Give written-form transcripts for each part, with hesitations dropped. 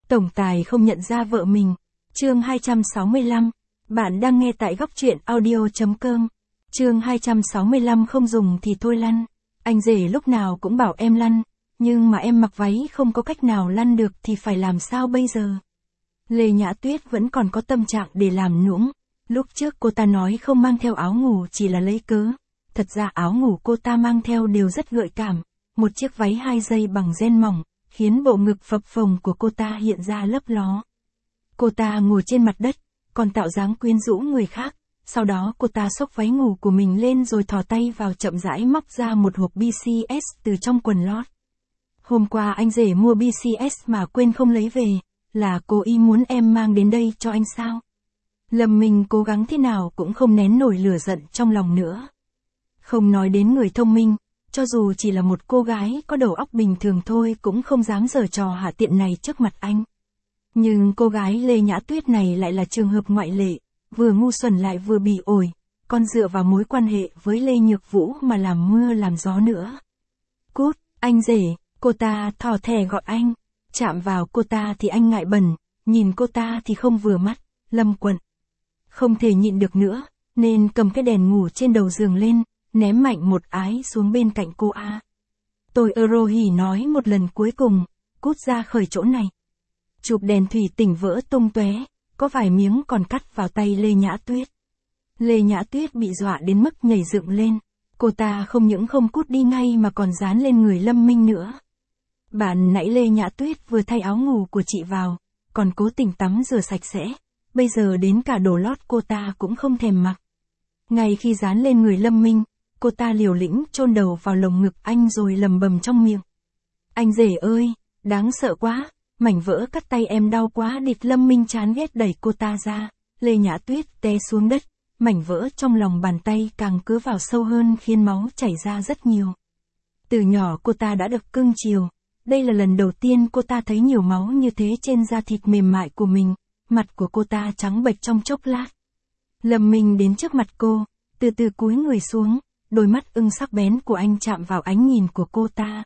Tổng tài không nhận ra vợ mình. Chương 265. Bạn đang nghe tại góc truyện audio.com. Chương 265 không dùng thì thôi lăn. Anh rể lúc nào cũng bảo em lăn, nhưng mà em mặc váy không có cách nào lăn được thì phải làm sao bây giờ? Lê Nhã Tuyết vẫn còn có tâm trạng để làm nũng. Lúc trước cô ta nói không mang theo áo ngủ chỉ là lấy cớ. Thật ra áo ngủ cô ta mang theo đều rất gợi cảm. Một chiếc váy 2 dây bằng ren mỏng, khiến bộ ngực phập phồng của cô ta hiện ra lấp ló. Cô ta ngồi trên mặt đất, còn tạo dáng quyến rũ người khác. Sau đó cô ta xốc váy ngủ của mình lên rồi thò tay vào chậm rãi móc ra một hộp BCS từ trong quần lót. Hôm qua anh rể mua BCS mà quên không lấy về, là cố ý muốn em mang đến đây cho anh sao? Lâm Minh cố gắng thế nào cũng không nén nổi lửa giận trong lòng nữa. Không nói đến người thông minh, cho dù chỉ là một cô gái có đầu óc bình thường thôi cũng không dám giở trò hạ tiện này trước mặt anh. Nhưng cô gái Lê Nhã Tuyết này lại là trường hợp ngoại lệ, vừa ngu xuẩn lại vừa bị ổi, còn dựa vào mối quan hệ với Lê Nhược Vũ mà làm mưa làm gió nữa. Cút, anh rể, cô ta thò thè gọi anh, chạm vào cô ta thì anh ngại bẩn, nhìn cô ta thì không vừa mắt, Lâm Quận. Không thể nhịn được nữa, nên cầm cái đèn ngủ trên đầu giường lên, ném mạnh một ái xuống bên cạnh cô A. Tôi hì nói một lần cuối cùng, cút ra khỏi chỗ này. Chụp đèn thủy tinh vỡ tung tóe, có vài miếng còn cắt vào tay Lê Nhã Tuyết. Lê Nhã Tuyết bị dọa đến mức nhảy dựng lên, cô ta không những không cút đi ngay mà còn dán lên người Lâm Minh nữa. Bạn nãy Lê Nhã Tuyết vừa thay áo ngủ của chị vào, còn cố tình tắm rửa sạch sẽ, bây giờ đến cả đồ lót cô ta cũng không thèm mặc. Ngay khi dán lên người Lâm Minh, cô ta liều lĩnh chôn đầu vào lồng ngực anh rồi lầm bầm trong miệng. Anh rể ơi, đáng sợ quá, mảnh vỡ cắt tay em đau quá. Địch Lâm Minh chán ghét đẩy cô ta ra, Lê Nhã Tuyết té xuống đất, mảnh vỡ trong lòng bàn tay càng cứ vào sâu hơn khiến máu chảy ra rất nhiều. Từ nhỏ cô ta đã được cưng chiều, đây là lần đầu tiên cô ta thấy nhiều máu như thế trên da thịt mềm mại của mình, mặt của cô ta trắng bệch trong chốc lát. Lâm Minh đến trước mặt cô, từ từ cúi người xuống, đôi mắt ưng sắc bén của anh chạm vào ánh nhìn của cô ta.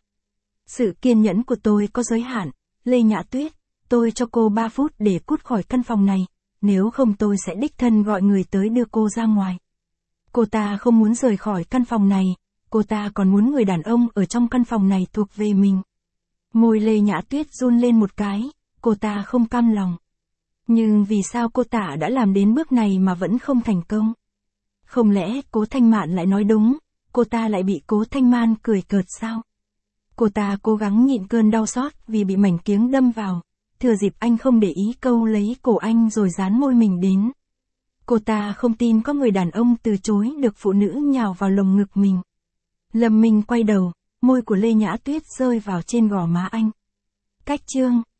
Sự kiên nhẫn của tôi có giới hạn, Lê Nhã Tuyết, tôi cho cô 3 phút để cút khỏi căn phòng này, nếu không tôi sẽ đích thân gọi người tới đưa cô ra ngoài. Cô ta không muốn rời khỏi căn phòng này, cô ta còn muốn người đàn ông ở trong căn phòng này thuộc về mình. Môi Lê Nhã Tuyết run lên một cái, cô ta không cam lòng. Nhưng vì sao cô ta đã làm đến bước này mà vẫn không thành công? Không lẽ Cố Thanh Mạn lại nói đúng, cô ta lại bị Cố Thanh Man cười cợt sao? Cô ta cố gắng nhịn cơn đau xót vì bị mảnh kiếng đâm vào, thừa dịp anh không để ý câu lấy cổ anh rồi dán môi mình đến. Cô ta không tin có người đàn ông từ chối được phụ nữ nhào vào lồng ngực mình. Lâm Minh quay đầu, môi của Lê Nhã Tuyết rơi vào trên gò má anh. Cách chương